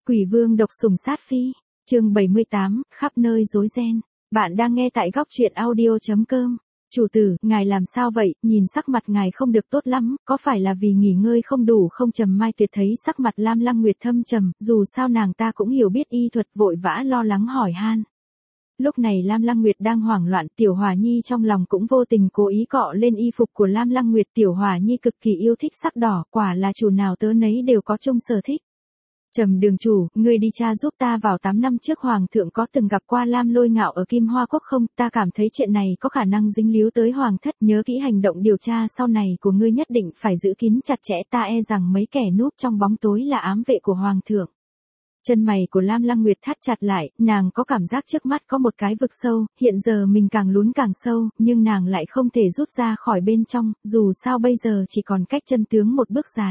Quỷ vương độc sủng sát phi, chương 78, khắp nơi rối ren. Bạn đang nghe tại góc truyện audio.com. Chủ tử, ngài làm sao vậy, nhìn sắc mặt ngài không được tốt lắm, có phải là vì nghỉ ngơi không đủ không? Trầm Mai Tuyệt thấy sắc mặt Lam Lăng Nguyệt thâm trầm, dù sao nàng ta cũng hiểu biết y thuật, vội vã lo lắng hỏi han. Lúc này Lam Lăng Nguyệt đang hoảng loạn, Tiểu Hòa Nhi trong lòng cũng vô tình cố ý cọ lên y phục của Lam Lăng Nguyệt. Tiểu Hòa Nhi cực kỳ yêu thích sắc đỏ, quả là chủ nào tớ nấy đều có chung sở thích. Trầm đường chủ, ngươi đi tra giúp ta vào 8 năm trước Hoàng thượng có từng gặp qua Lam Lôi Ngạo ở Kim Hoa Quốc không? Ta cảm thấy chuyện này có khả năng dính líu tới Hoàng thất, nhớ kỹ hành động điều tra sau này của ngươi nhất định phải giữ kín chặt chẽ, ta e rằng mấy kẻ núp trong bóng tối là ám vệ của Hoàng thượng. Chân mày của Lam Lăng Nguyệt thắt chặt lại, nàng có cảm giác trước mắt có một cái vực sâu, hiện giờ mình càng lún càng sâu, nhưng nàng lại không thể rút ra khỏi bên trong, dù sao bây giờ chỉ còn cách chân tướng một bước dài.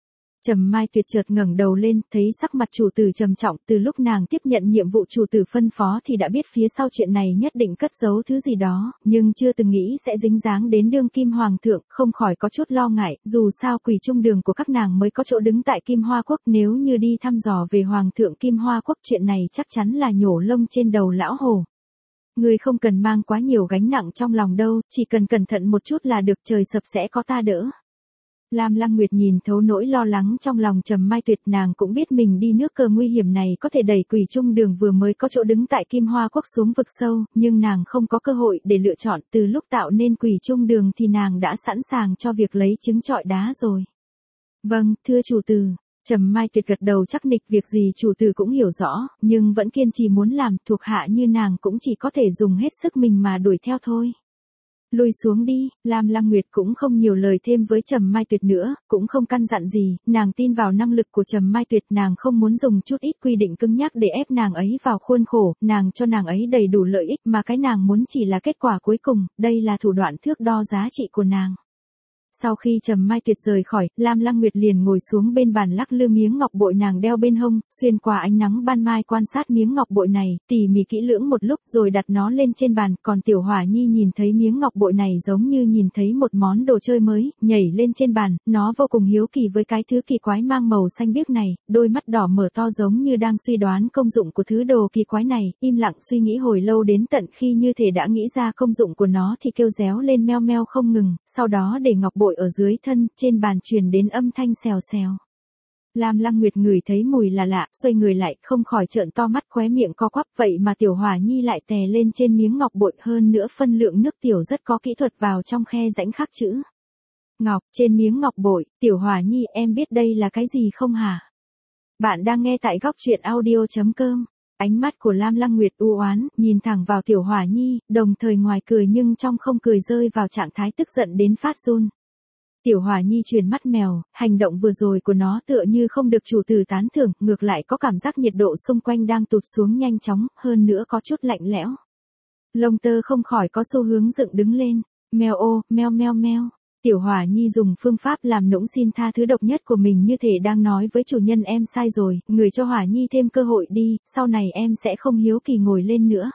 Trầm Mai Tuyệt chợt ngẩng đầu lên, thấy sắc mặt chủ tử trầm trọng, từ lúc nàng tiếp nhận nhiệm vụ chủ tử phân phó thì đã biết phía sau chuyện này nhất định cất giấu thứ gì đó, nhưng chưa từng nghĩ sẽ dính dáng đến đương kim hoàng thượng, không khỏi có chút lo ngại, dù sao quỷ trung đường của các nàng mới có chỗ đứng tại Kim Hoa Quốc, nếu như đi thăm dò về hoàng thượng Kim Hoa Quốc chuyện này chắc chắn là nhổ lông trên đầu lão hổ. Ngươi không cần mang quá nhiều gánh nặng trong lòng đâu, chỉ cần cẩn thận một chút là được, trời sập sẽ có ta đỡ. Lam Lăng Nguyệt nhìn thấu nỗi lo lắng trong lòng Trầm Mai Tuyệt, nàng cũng biết mình đi nước cờ nguy hiểm này có thể đẩy quỷ trung đường vừa mới có chỗ đứng tại Kim Hoa Quốc xuống vực sâu, nhưng nàng không có cơ hội để lựa chọn, từ lúc tạo nên quỷ trung đường thì nàng đã sẵn sàng cho việc lấy trứng trọi đá rồi. Vâng, thưa chủ tử. Trầm Mai Tuyệt gật đầu chắc nịch, việc gì chủ tử cũng hiểu rõ, nhưng vẫn kiên trì muốn làm, thuộc hạ như nàng cũng chỉ có thể dùng hết sức mình mà đuổi theo thôi. Lùi xuống đi, Lam Lăng Nguyệt cũng không nhiều lời thêm với Trầm Mai Tuyệt nữa, cũng không căn dặn gì, nàng tin vào năng lực của Trầm Mai Tuyệt, nàng không muốn dùng chút ít quy định cứng nhắc để ép nàng ấy vào khuôn khổ, nàng cho nàng ấy đầy đủ lợi ích mà cái nàng muốn chỉ là kết quả cuối cùng, đây là thủ đoạn thước đo giá trị của nàng. Sau khi Trầm Mai Tuyệt rời khỏi, Lam Lăng Nguyệt liền ngồi xuống bên bàn lắc lư miếng ngọc bội nàng đeo bên hông, xuyên qua ánh nắng ban mai quan sát miếng ngọc bội này, tỉ mỉ kỹ lưỡng một lúc rồi đặt nó lên trên bàn, còn Tiểu Hòa Nhi nhìn thấy miếng ngọc bội này giống như nhìn thấy một món đồ chơi mới, nhảy lên trên bàn, nó vô cùng hiếu kỳ với cái thứ kỳ quái mang màu xanh biếc này, đôi mắt đỏ mở to giống như đang suy đoán công dụng của thứ đồ kỳ quái này, im lặng suy nghĩ hồi lâu đến tận khi như thể đã nghĩ ra công dụng của nó thì kêu réo lên meo meo không ngừng, sau đó để ngọc bội ở dưới thân, trên bàn truyền đến âm thanh xèo xèo. Lam Lăng Nguyệt ngửi thấy mùi là lạ, xoay người lại, không khỏi trợn to mắt, khóe miệng co quắp, vậy mà Tiểu Hòa Nhi lại tè lên trên miếng ngọc bội, hơn nữa phân lượng nước tiểu rất có kỹ thuật vào trong khe rãnh khắc chữ. Ngọc, trên miếng ngọc bội, Tiểu Hòa Nhi, em biết đây là cái gì không hả? Bạn đang nghe tại góc truyện audio.com. Ánh mắt của Lam Lăng Nguyệt u oán, nhìn thẳng vào Tiểu Hòa Nhi, đồng thời ngoài cười nhưng trong không cười, rơi vào trạng thái tức giận đến phát run. Tiểu Hòa Nhi chuyển mắt mèo, hành động vừa rồi của nó tựa như không được chủ tử tán thưởng, ngược lại có cảm giác nhiệt độ xung quanh đang tụt xuống nhanh chóng, hơn nữa có chút lạnh lẽo. Lông tơ không khỏi có xu hướng dựng đứng lên, meo ô, meo meo meo. Tiểu Hòa Nhi dùng phương pháp làm nũng xin tha thứ độc nhất của mình, như thể đang nói với chủ nhân em sai rồi, người cho Hòa Nhi thêm cơ hội đi, sau này em sẽ không hiếu kỳ ngồi lên nữa.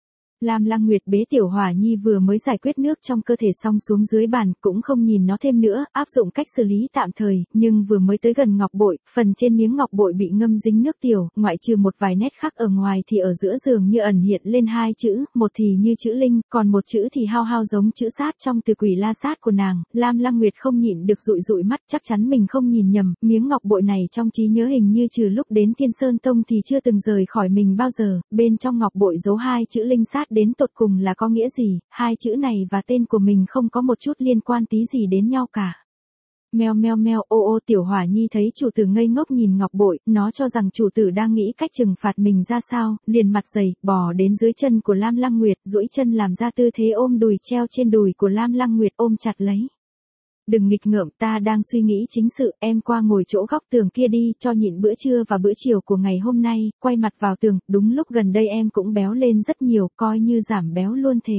Lam Lăng Nguyệt bế Tiểu Hòa Nhi vừa mới giải quyết nước trong cơ thể xong xuống dưới bàn, cũng không nhìn nó thêm nữa, áp dụng cách xử lý tạm thời, nhưng vừa mới tới gần ngọc bội, phần trên miếng ngọc bội bị ngâm dính nước tiểu, ngoại trừ một vài nét khác ở ngoài thì ở giữa giường như ẩn hiện lên hai chữ, một thì như chữ linh, còn một chữ thì hao hao giống chữ sát trong Từ Quỷ La Sát của nàng. Lam Lăng Nguyệt không nhịn được dụi dụi mắt, chắc chắn mình không nhìn nhầm, miếng ngọc bội này trong trí nhớ hình như trừ lúc đến Thiên Sơn Tông thì chưa từng rời khỏi mình bao giờ, bên trong ngọc bội giấu hai chữ linh sát, đến tột cùng là có nghĩa gì, hai chữ này và tên của mình không có một chút liên quan tí gì đến nhau cả. Meo meo meo, ô ô. Tiểu Hòa Nhi thấy chủ tử ngây ngốc nhìn ngọc bội, nó cho rằng chủ tử đang nghĩ cách trừng phạt mình ra sao, liền mặt dày, bò đến dưới chân của Lam Lăng Nguyệt, duỗi chân làm ra tư thế ôm đùi, treo trên đùi của Lam Lăng Nguyệt, ôm chặt lấy. Đừng nghịch ngợm, ta đang suy nghĩ chính sự, em qua ngồi chỗ góc tường kia đi, cho nhịn bữa trưa và bữa chiều của ngày hôm nay, quay mặt vào tường, đúng lúc gần đây em cũng béo lên rất nhiều, coi như giảm béo luôn thề.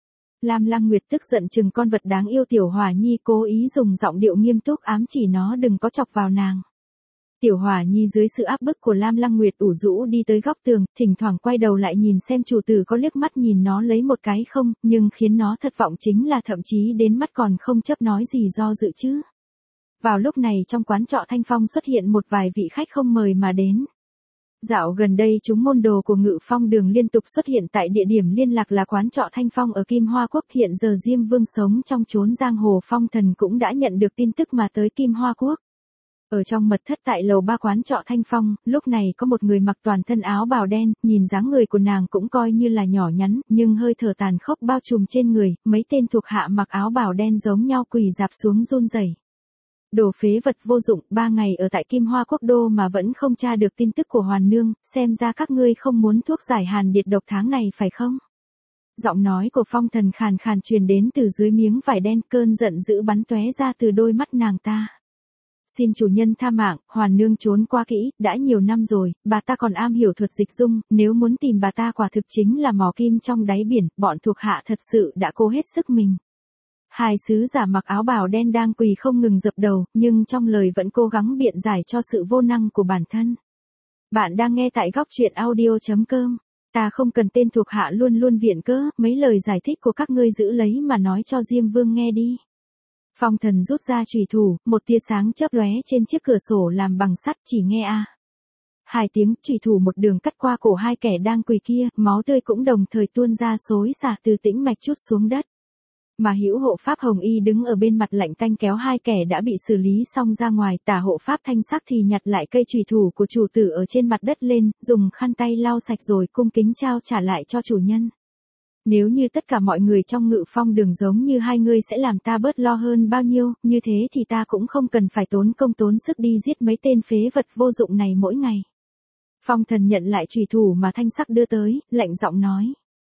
Lam Lăng Nguyệt tức giận chừng con vật đáng yêu Tiểu Hòa Nhi, cố ý dùng giọng điệu nghiêm túc ám chỉ nó đừng có chọc vào nàng. Tiểu Hòa Nhi dưới sự áp bức của Lam Lăng Nguyệt ủ rũ đi tới góc tường, thỉnh thoảng quay đầu lại nhìn xem chủ tử có liếc mắt nhìn nó lấy một cái không, nhưng khiến nó thất vọng chính là thậm chí đến mắt còn không chấp nói gì do dự chứ. Vào lúc này trong quán trọ Thanh Phong xuất hiện một vài vị khách không mời mà đến. Dạo gần đây chúng môn đồ của Ngự Phong Đường liên tục xuất hiện tại địa điểm liên lạc là quán trọ Thanh Phong ở Kim Hoa Quốc. Hiện giờ Diêm Vương sống trong chốn giang hồ, Phong Thần cũng đã nhận được tin tức mà tới Kim Hoa Quốc. Ở trong mật thất tại lầu 3 quán trọ Thanh Phong, lúc này có một người mặc toàn thân áo bào đen, nhìn dáng người của nàng cũng coi như là nhỏ nhắn, nhưng hơi thở tàn khốc bao trùm trên người, mấy tên thuộc hạ mặc áo bào đen giống nhau quỳ rạp xuống run rẩy. Đồ phế vật vô dụng, 3 ngày ở tại Kim Hoa Quốc đô mà vẫn không tra được tin tức của Hoàn Nương, xem ra các ngươi không muốn thuốc giải hàn điệt độc tháng này phải không? Giọng nói của Phong Thần khàn khàn truyền đến từ dưới miếng vải đen, cơn giận dữ bắn tóe ra từ đôi mắt nàng ta. Xin chủ nhân tha mạng, Hoàn Nương trốn qua kỹ, đã nhiều năm rồi, bà ta còn am hiểu thuật dịch dung, nếu muốn tìm bà ta quả thực chính là mò kim trong đáy biển, bọn thuộc hạ thật sự đã cố hết sức mình. Hai sứ giả mặc áo bào đen đang quỳ không ngừng dập đầu, nhưng trong lời vẫn cố gắng biện giải cho sự vô năng của bản thân. Bạn đang nghe tại góc truyện audio.com. Ta không cần tên thuộc hạ luôn luôn viện cớ, mấy lời giải thích của các ngươi giữ lấy mà nói cho Diêm Vương nghe đi. Phong Thần rút ra chùy thủ, một tia sáng chớp lóe trên chiếc cửa sổ làm bằng sắt, chỉ nghe a. Hai tiếng, chùy thủ một đường cắt qua cổ hai kẻ đang quỳ kia, máu tươi cũng đồng thời tuôn ra xối xả từ tĩnh mạch chút xuống đất. Mà hữu hộ pháp Hồng Y đứng ở bên mặt lạnh tanh kéo hai kẻ đã bị xử lý xong ra ngoài, tả hộ pháp Thanh Sắc thì nhặt lại cây chùy thủ của chủ tử ở trên mặt đất lên, dùng khăn tay lau sạch rồi cung kính trao trả lại cho chủ nhân. Nếu như tất cả mọi người trong Ngự Phong Đường giống như hai ngươi sẽ làm ta bớt lo hơn bao nhiêu, như thế thì ta cũng không cần phải tốn công tốn sức đi giết mấy tên phế vật vô dụng này mỗi ngày. Phong Thần nhận lại chùy thủ mà Thanh Sắc đưa tới, lạnh giọng nói.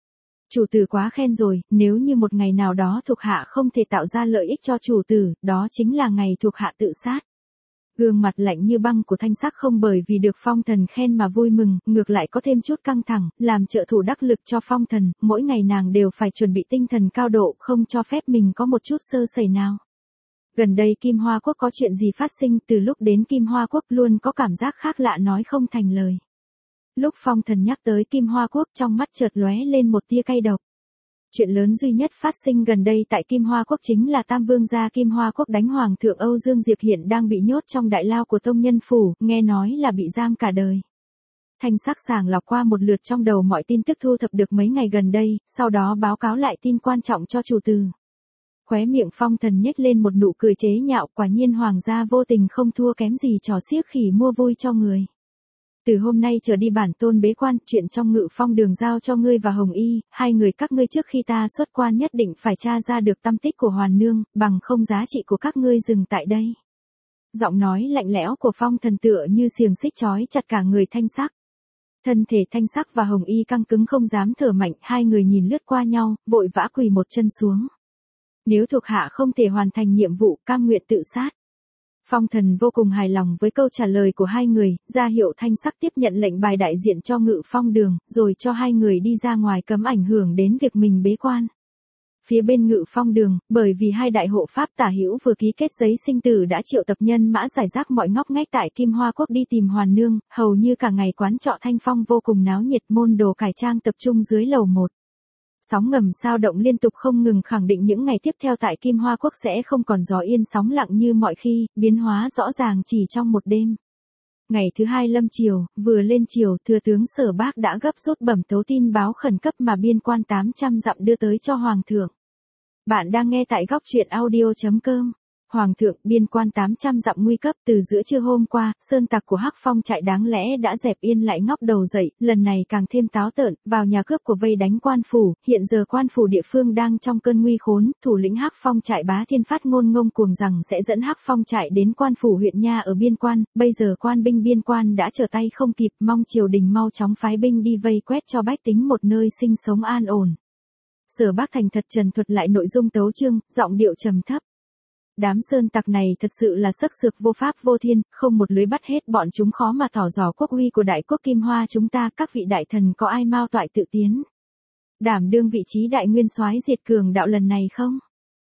Chủ tử quá khen rồi, nếu như một ngày nào đó thuộc hạ không thể tạo ra lợi ích cho chủ tử, đó chính là ngày thuộc hạ tự sát. Gương mặt lạnh như băng của Thanh Sắc không bởi vì được Phong Thần khen mà vui mừng, ngược lại có thêm chút căng thẳng, làm trợ thủ đắc lực cho Phong Thần, mỗi ngày nàng đều phải chuẩn bị tinh thần cao độ, không cho phép mình có một chút sơ sẩy nào. Gần đây Kim Hoa Quốc có chuyện gì phát sinh, từ lúc đến Kim Hoa Quốc luôn có cảm giác khác lạ nói không thành lời. Lúc Phong Thần nhắc tới Kim Hoa Quốc, trong mắt chợt lóe lên một tia cay độc. Chuyện lớn duy nhất phát sinh gần đây tại Kim Hoa Quốc chính là Tam Vương gia Kim Hoa Quốc đánh Hoàng thượng Âu Dương Diệp hiện đang bị nhốt trong đại lao của Tông Nhân Phủ, nghe nói là bị giam cả đời. Thanh Sắc sàng lọc qua một lượt trong đầu mọi tin tức thu thập được mấy ngày gần đây, sau đó báo cáo lại tin quan trọng cho chủ tử. Khóe miệng Phong Thần nhếch lên một nụ cười chế nhạo, quả nhiên hoàng gia vô tình không thua kém gì trò xiếc khỉ mua vui cho người. Từ hôm nay trở đi bản tôn bế quan, chuyện trong Ngự Phong Đường giao cho ngươi và Hồng Y, hai người các ngươi trước khi ta xuất quan nhất định phải tra ra được tâm tích của Hoàn Nương, bằng không giá trị của các ngươi dừng tại đây. Giọng nói lạnh lẽo của Phong Thần tựa như xiềng xích trói chặt cả người Thanh Sắc. Thân thể Thanh Sắc và Hồng Y căng cứng không dám thở mạnh, hai người nhìn lướt qua nhau, vội vã quỳ một chân xuống. Nếu thuộc hạ không thể hoàn thành nhiệm vụ, cam nguyện tự sát. Phong Thần vô cùng hài lòng với câu trả lời của hai người, ra hiệu Thanh Sắc tiếp nhận lệnh bài đại diện cho Ngự Phong Đường, rồi cho hai người đi ra ngoài cấm ảnh hưởng đến việc mình bế quan. Phía bên Ngự Phong Đường, bởi vì hai đại hộ pháp tả hữu vừa ký kết giấy sinh tử đã triệu tập nhân mã giải rác mọi ngóc ngách tại Kim Hoa Quốc đi tìm Hoàn Nương, hầu như cả ngày quán trọ Thanh Phong vô cùng náo nhiệt, môn đồ cải trang tập trung dưới lầu 1. Sóng ngầm sao động liên tục không ngừng khẳng định những ngày tiếp theo tại Kim Hoa Quốc sẽ không còn gió yên sóng lặng như mọi khi, biến hóa rõ ràng chỉ trong một đêm. Ngày thứ hai lâm chiều, vừa lên chiều, thừa tướng Sở Bác đã gấp rút bẩm tấu tin báo khẩn cấp mà biên quan 800 dặm đưa tới cho Hoàng thượng. Bạn đang nghe tại góc truyện audio.com. Hoàng thượng, biên quan 800 dặm nguy cấp, từ giữa trưa hôm qua, sơn tặc của Hắc Phong trại đáng lẽ đã dẹp yên lại ngóc đầu dậy, lần này càng thêm táo tợn, vào nhà cướp của vây đánh quan phủ, hiện giờ quan phủ địa phương đang trong cơn nguy khốn, thủ lĩnh Hắc Phong trại Bá Thiên phát ngôn ngông cuồng rằng sẽ dẫn Hắc Phong trại đến quan phủ huyện nha ở biên quan, bây giờ quan binh biên quan đã trở tay không kịp, mong triều đình mau chóng phái binh đi vây quét cho bách tính một nơi sinh sống an ổn. Sở Bác thành thật trần thuật lại nội dung tấu chương, giọng điệu trầm thấp. Đám sơn tặc này thật sự là sắc sược vô pháp vô thiên, không một lưới bắt hết bọn chúng, khó mà tỏ rõ quốc uy của đại quốc Kim Hoa chúng ta. Các vị đại thần có ai mao toại tự tiến, đảm đương vị trí đại nguyên soái diệt cường đạo lần này không?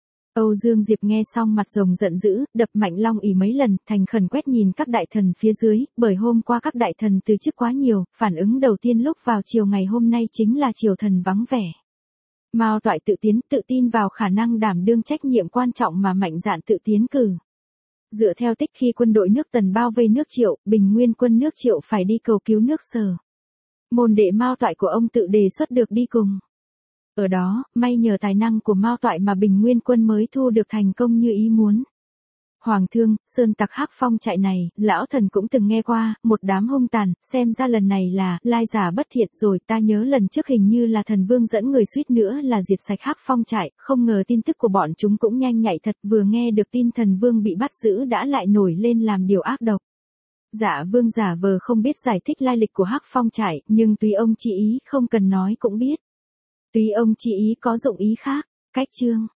Âu Dương Diệp nghe xong mặt rồng giận dữ, đập mạnh long ỷ mấy lần, thành khẩn quét nhìn các đại thần phía dưới, bởi hôm qua các đại thần từ chức quá nhiều, phản ứng đầu tiên lúc vào chiều ngày hôm nay chính là triều thần vắng vẻ. Mao toại tự tin vào khả năng đảm đương trách nhiệm quan trọng mà mạnh dạn tự tiến cử. Dựa theo tích khi quân đội nước Tần bao vây nước Triệu, Bình Nguyên quân nước Triệu phải đi cầu cứu nước Sở. Môn đệ Mao Toại của ông tự đề xuất được đi cùng. Ở đó, may nhờ tài năng của Mao Toại mà Bình Nguyên quân mới thu được thành công như ý muốn. Hoàng thương, sơn tặc Hắc Phong trại này, lão thần cũng từng nghe qua, một đám hung tàn, xem ra lần này là lai giả bất thiện rồi. Ta nhớ lần trước hình như là thần vương dẫn người suýt nữa là diệt sạch Hắc Phong trại, không ngờ tin tức của bọn chúng cũng nhanh nhạy thật, vừa nghe được tin thần vương bị bắt giữ đã lại nổi lên làm điều ác độc. Dạ vương giả vờ không biết giải thích lai lịch của Hắc Phong trại, nhưng tùy ông chi ý không cần nói cũng biết. Tùy ông chi ý có dụng ý khác, cách chương.